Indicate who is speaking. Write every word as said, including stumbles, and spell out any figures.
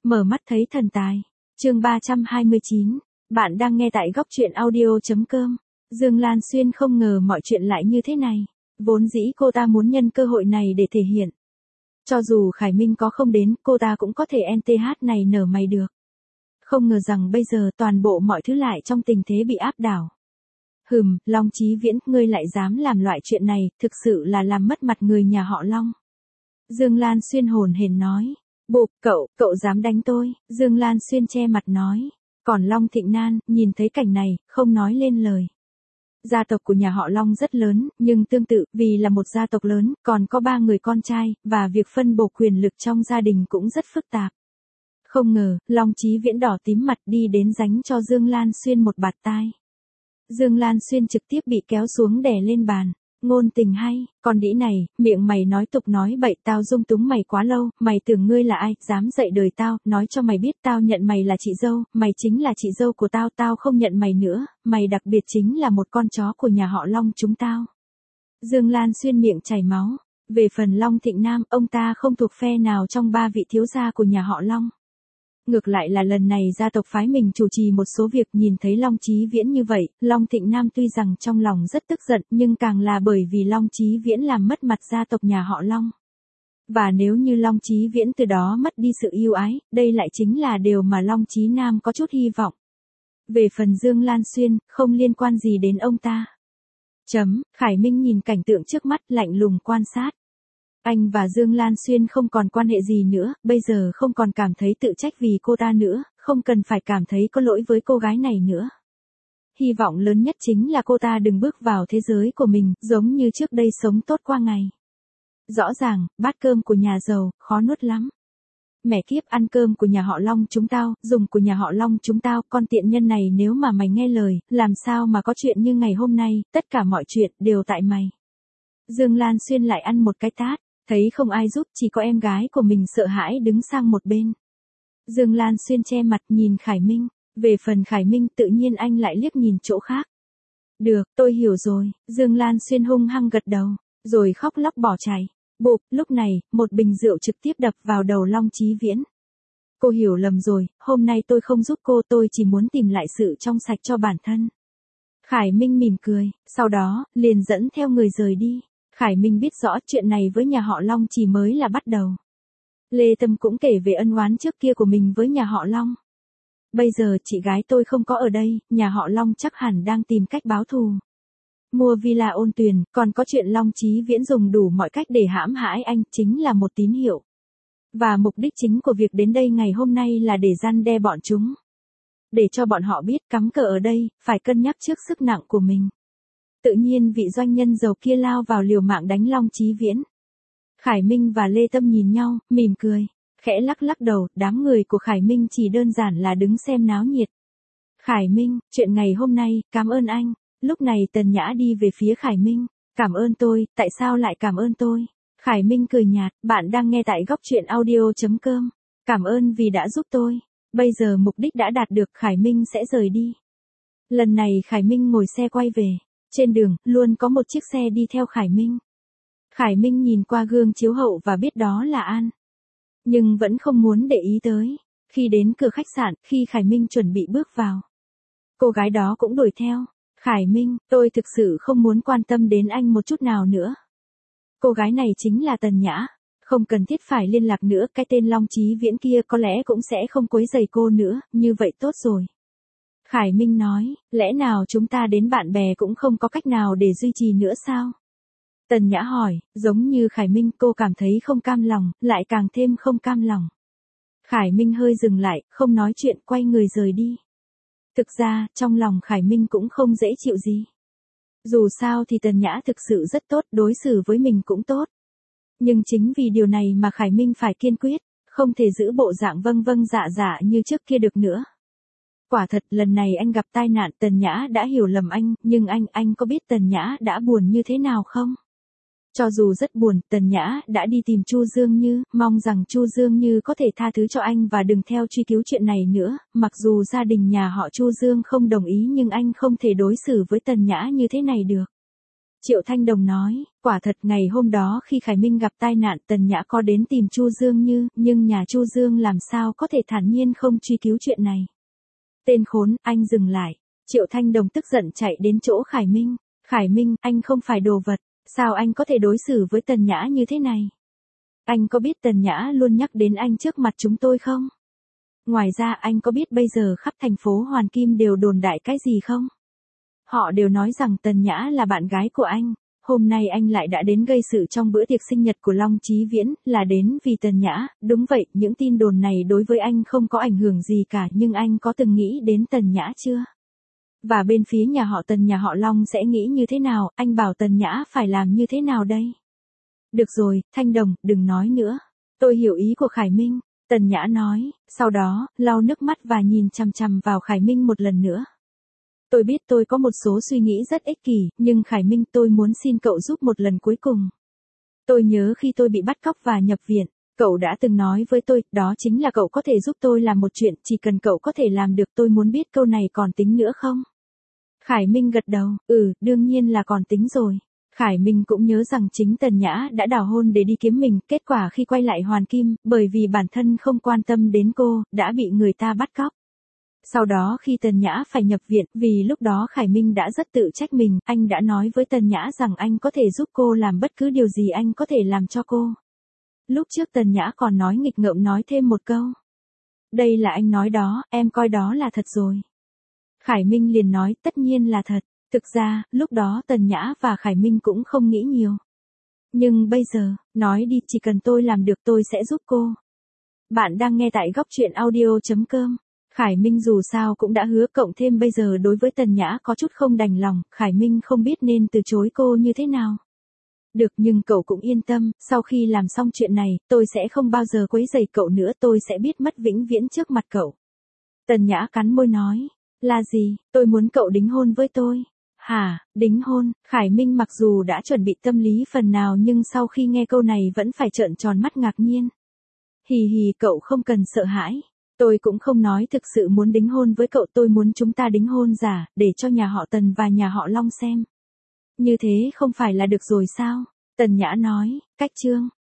Speaker 1: Mở mắt thấy thần tài. Chương ba trăm hai mươi chín. Bạn đang nghe tại góc truyện audio chấm com. Dương Lan Xuyên không ngờ mọi chuyện lại như thế này. Vốn dĩ cô ta muốn nhân cơ hội này để thể hiện. Cho dù Khải Minh có không đến, cô ta cũng có thể en tê hát này nở mày được. Không ngờ rằng bây giờ toàn bộ mọi thứ lại trong tình thế bị áp đảo. Hừm, Long Chí Viễn, ngươi lại dám làm loại chuyện này, thực sự là làm mất mặt người nhà họ Long. Dương Lan Xuyên hồn hển nói. Bụp, cậu, cậu dám đánh tôi, Dương Lan Xuyên che mặt nói. Còn Long Thịnh Nan, nhìn thấy cảnh này, không nói lên lời. Gia tộc của nhà họ Long rất lớn, nhưng tương tự, vì là một gia tộc lớn, còn có ba người con trai, và việc phân bổ quyền lực trong gia đình cũng rất phức tạp. Không ngờ, Long Chí Viễn đỏ tím mặt đi đến giánh cho Dương Lan Xuyên một bạt tai. Dương Lan Xuyên trực tiếp bị kéo xuống đè lên bàn. Ngôn tình hay, con đĩ này, miệng mày nói tục nói bậy, tao dung túng mày quá lâu, mày tưởng ngươi là ai, dám dạy đời tao, nói cho mày biết tao nhận mày là chị dâu, mày chính là chị dâu của tao, tao không nhận mày nữa, mày đặc biệt chính là một con chó của nhà họ Long chúng tao. Dương Lan Xuyên miệng chảy máu. Về phần Long Thịnh Nam, ông ta không thuộc phe nào trong ba vị thiếu gia của nhà họ Long. Ngược lại là lần này gia tộc phái mình chủ trì một số việc, nhìn thấy Long Chí Viễn như vậy, Long Thịnh Nam tuy rằng trong lòng rất tức giận, nhưng càng là bởi vì Long Chí Viễn làm mất mặt gia tộc nhà họ Long. Và nếu như Long Chí Viễn từ đó mất đi sự yêu ái, đây lại chính là điều mà Long Chí Nam có chút hy vọng. Về phần Dương Lan Xuyên, không liên quan gì đến ông ta. Chấm, Khải Minh nhìn cảnh tượng trước mắt, lạnh lùng quan sát. Anh và Dương Lan Xuyên không còn quan hệ gì nữa, bây giờ không còn cảm thấy tự trách vì cô ta nữa, không cần phải cảm thấy có lỗi với cô gái này nữa. Hy vọng lớn nhất chính là cô ta đừng bước vào thế giới của mình, giống như trước đây sống tốt qua ngày. Rõ ràng, bát cơm của nhà giàu, khó nuốt lắm. Mẹ kiếp, ăn cơm của nhà họ Long chúng tao, dùng của nhà họ Long chúng tao, con tiện nhân này nếu mà mày nghe lời, làm sao mà có chuyện như ngày hôm nay, tất cả mọi chuyện đều tại mày. Dương Lan Xuyên lại ăn một cái tát. Thấy không ai giúp, chỉ có em gái của mình sợ hãi đứng sang một bên. Dương Lan Xuyên che mặt nhìn Khải Minh. Về phần Khải Minh tự nhiên anh lại liếc nhìn chỗ khác. Được, tôi hiểu rồi. Dương Lan Xuyên hung hăng gật đầu, rồi khóc lóc bỏ chạy. Bụp, lúc này, một bình rượu trực tiếp đập vào đầu Long Chí Viễn. Cô hiểu lầm rồi, hôm nay tôi không giúp cô, tôi chỉ muốn tìm lại sự trong sạch cho bản thân. Khải Minh mỉm cười, sau đó, liền dẫn theo người rời đi. Khải Minh biết rõ chuyện này với nhà họ Long chỉ mới là bắt đầu. Lê Tâm cũng kể về ân oán trước kia của mình với nhà họ Long. Bây giờ chị gái tôi không có ở đây, nhà họ Long chắc hẳn đang tìm cách báo thù. Mua villa Ôn Tuyền, còn có chuyện Long Chí Viễn dùng đủ mọi cách để hãm hại anh, chính là một tín hiệu. Và mục đích chính của việc đến đây ngày hôm nay là để răn đe bọn chúng. Để cho bọn họ biết cắm cờ ở đây, phải cân nhắc trước sức nặng của mình. Tự nhiên vị doanh nhân giàu kia lao vào liều mạng đánh Long Chí Viễn. Khải Minh và Lê Tâm nhìn nhau, mỉm cười, khẽ lắc lắc đầu, đám người của Khải Minh chỉ đơn giản là đứng xem náo nhiệt. Khải Minh, chuyện ngày hôm nay, cảm ơn anh. Lúc này Tần Nhã đi về phía Khải Minh. Cảm ơn tôi, tại sao lại cảm ơn tôi? Khải Minh cười nhạt, bạn đang nghe tại góc truyện audio chấm com. Cảm ơn vì đã giúp tôi. Bây giờ mục đích đã đạt được, Khải Minh sẽ rời đi. Lần này Khải Minh ngồi xe quay về. Trên đường, luôn có một chiếc xe đi theo Khải Minh. Khải Minh nhìn qua gương chiếu hậu và biết đó là An. Nhưng vẫn không muốn để ý tới. Khi đến cửa khách sạn, khi Khải Minh chuẩn bị bước vào, cô gái đó cũng đuổi theo. Khải Minh, tôi thực sự không muốn quan tâm đến anh một chút nào nữa. Cô gái này chính là Tần Nhã. Không cần thiết phải liên lạc nữa, cái tên Long Chí Viễn kia có lẽ cũng sẽ không quấy rầy cô nữa, như vậy tốt rồi. Khải Minh nói, lẽ nào chúng ta đến bạn bè cũng không có cách nào để duy trì nữa sao? Tần Nhã hỏi, giống như Khải Minh, cô cảm thấy không cam lòng, lại càng thêm không cam lòng. Khải Minh hơi dừng lại, không nói chuyện, quay người rời đi. Thực ra, trong lòng Khải Minh cũng không dễ chịu gì. Dù sao thì Tần Nhã thực sự rất tốt, đối xử với mình cũng tốt. Nhưng chính vì điều này mà Khải Minh phải kiên quyết, không thể giữ bộ dạng vâng vâng dạ dạ như trước kia được nữa. Quả thật lần này anh gặp tai nạn, Tần Nhã đã hiểu lầm anh, nhưng anh, anh có biết Tần Nhã đã buồn như thế nào không? Cho dù rất buồn, Tần Nhã đã đi tìm Chu Dương Như, mong rằng Chu Dương Như có thể tha thứ cho anh và đừng theo truy cứu chuyện này nữa, mặc dù gia đình nhà họ Chu Dương không đồng ý nhưng anh không thể đối xử với Tần Nhã như thế này được. Triệu Thanh Đồng nói, quả thật ngày hôm đó khi Khải Minh gặp tai nạn Tần Nhã có đến tìm Chu Dương Như, nhưng nhà Chu Dương làm sao có thể thản nhiên không truy cứu chuyện này. Tên khốn, anh dừng lại. Triệu Thanh Đồng tức giận chạy đến chỗ Khải Minh. Khải Minh, anh không phải đồ vật, sao anh có thể đối xử với Tần Nhã như thế này? Anh có biết Tần Nhã luôn nhắc đến anh trước mặt chúng tôi không? Ngoài ra anh có biết bây giờ khắp thành phố Hoàn Kim đều đồn đại cái gì không? Họ đều nói rằng Tần Nhã là bạn gái của anh. Hôm nay anh lại đã đến gây sự trong bữa tiệc sinh nhật của Long Chí Viễn, là đến vì Tần Nhã. Đúng vậy, những tin đồn này đối với anh không có ảnh hưởng gì cả, nhưng anh có từng nghĩ đến Tần Nhã chưa? Và bên phía nhà họ Tần, nhà họ Long sẽ nghĩ như thế nào, anh bảo Tần Nhã phải làm như thế nào đây? Được rồi, Thanh Đồng, đừng nói nữa. Tôi hiểu ý của Khải Minh, Tần Nhã nói, sau đó, lau nước mắt và nhìn chằm chằm vào Khải Minh một lần nữa. Tôi biết tôi có một số suy nghĩ rất ích kỷ, nhưng Khải Minh, tôi muốn xin cậu giúp một lần cuối cùng. Tôi nhớ khi tôi bị bắt cóc và nhập viện, cậu đã từng nói với tôi, đó chính là cậu có thể giúp tôi làm một chuyện, chỉ cần cậu có thể làm được. Tôi muốn biết câu này còn tính nữa không? Khải Minh gật đầu, ừ, đương nhiên là còn tính rồi. Khải Minh cũng nhớ rằng chính Tần Nhã đã đào hôn để đi kiếm mình, kết quả khi quay lại Hoàn Kim, bởi vì bản thân không quan tâm đến cô, đã bị người ta bắt cóc. Sau đó khi Tần Nhã phải nhập viện, vì lúc đó Khải Minh đã rất tự trách mình, anh đã nói với Tần Nhã rằng anh có thể giúp cô làm bất cứ điều gì anh có thể làm cho cô. Lúc trước Tần Nhã còn nói nghịch ngợm nói thêm một câu. Đây là anh nói đó, em coi đó là thật rồi. Khải Minh liền nói, tất nhiên là thật. Thực ra, lúc đó Tần Nhã và Khải Minh cũng không nghĩ nhiều. Nhưng bây giờ, nói đi, chỉ cần tôi làm được tôi sẽ giúp cô. Bạn đang nghe tại góc truyện audio.com. Khải Minh dù sao cũng đã hứa, cộng thêm bây giờ đối với Tần Nhã có chút không đành lòng, Khải Minh không biết nên từ chối cô như thế nào. Được, nhưng cậu cũng yên tâm, sau khi làm xong chuyện này, tôi sẽ không bao giờ quấy rầy cậu nữa, tôi sẽ biết mất vĩnh viễn trước mặt cậu. Tần Nhã cắn môi nói, là gì, tôi muốn cậu đính hôn với tôi. Hả, đính hôn? Khải Minh mặc dù đã chuẩn bị tâm lý phần nào nhưng sau khi nghe câu này vẫn phải trợn tròn mắt ngạc nhiên. Hì hì, cậu không cần sợ hãi. Tôi cũng không nói thực sự muốn đính hôn với cậu, tôi muốn chúng ta đính hôn giả, để cho nhà họ Tần và nhà họ Long xem. Như thế không phải là được rồi sao? Tần Nhã nói, cách chương.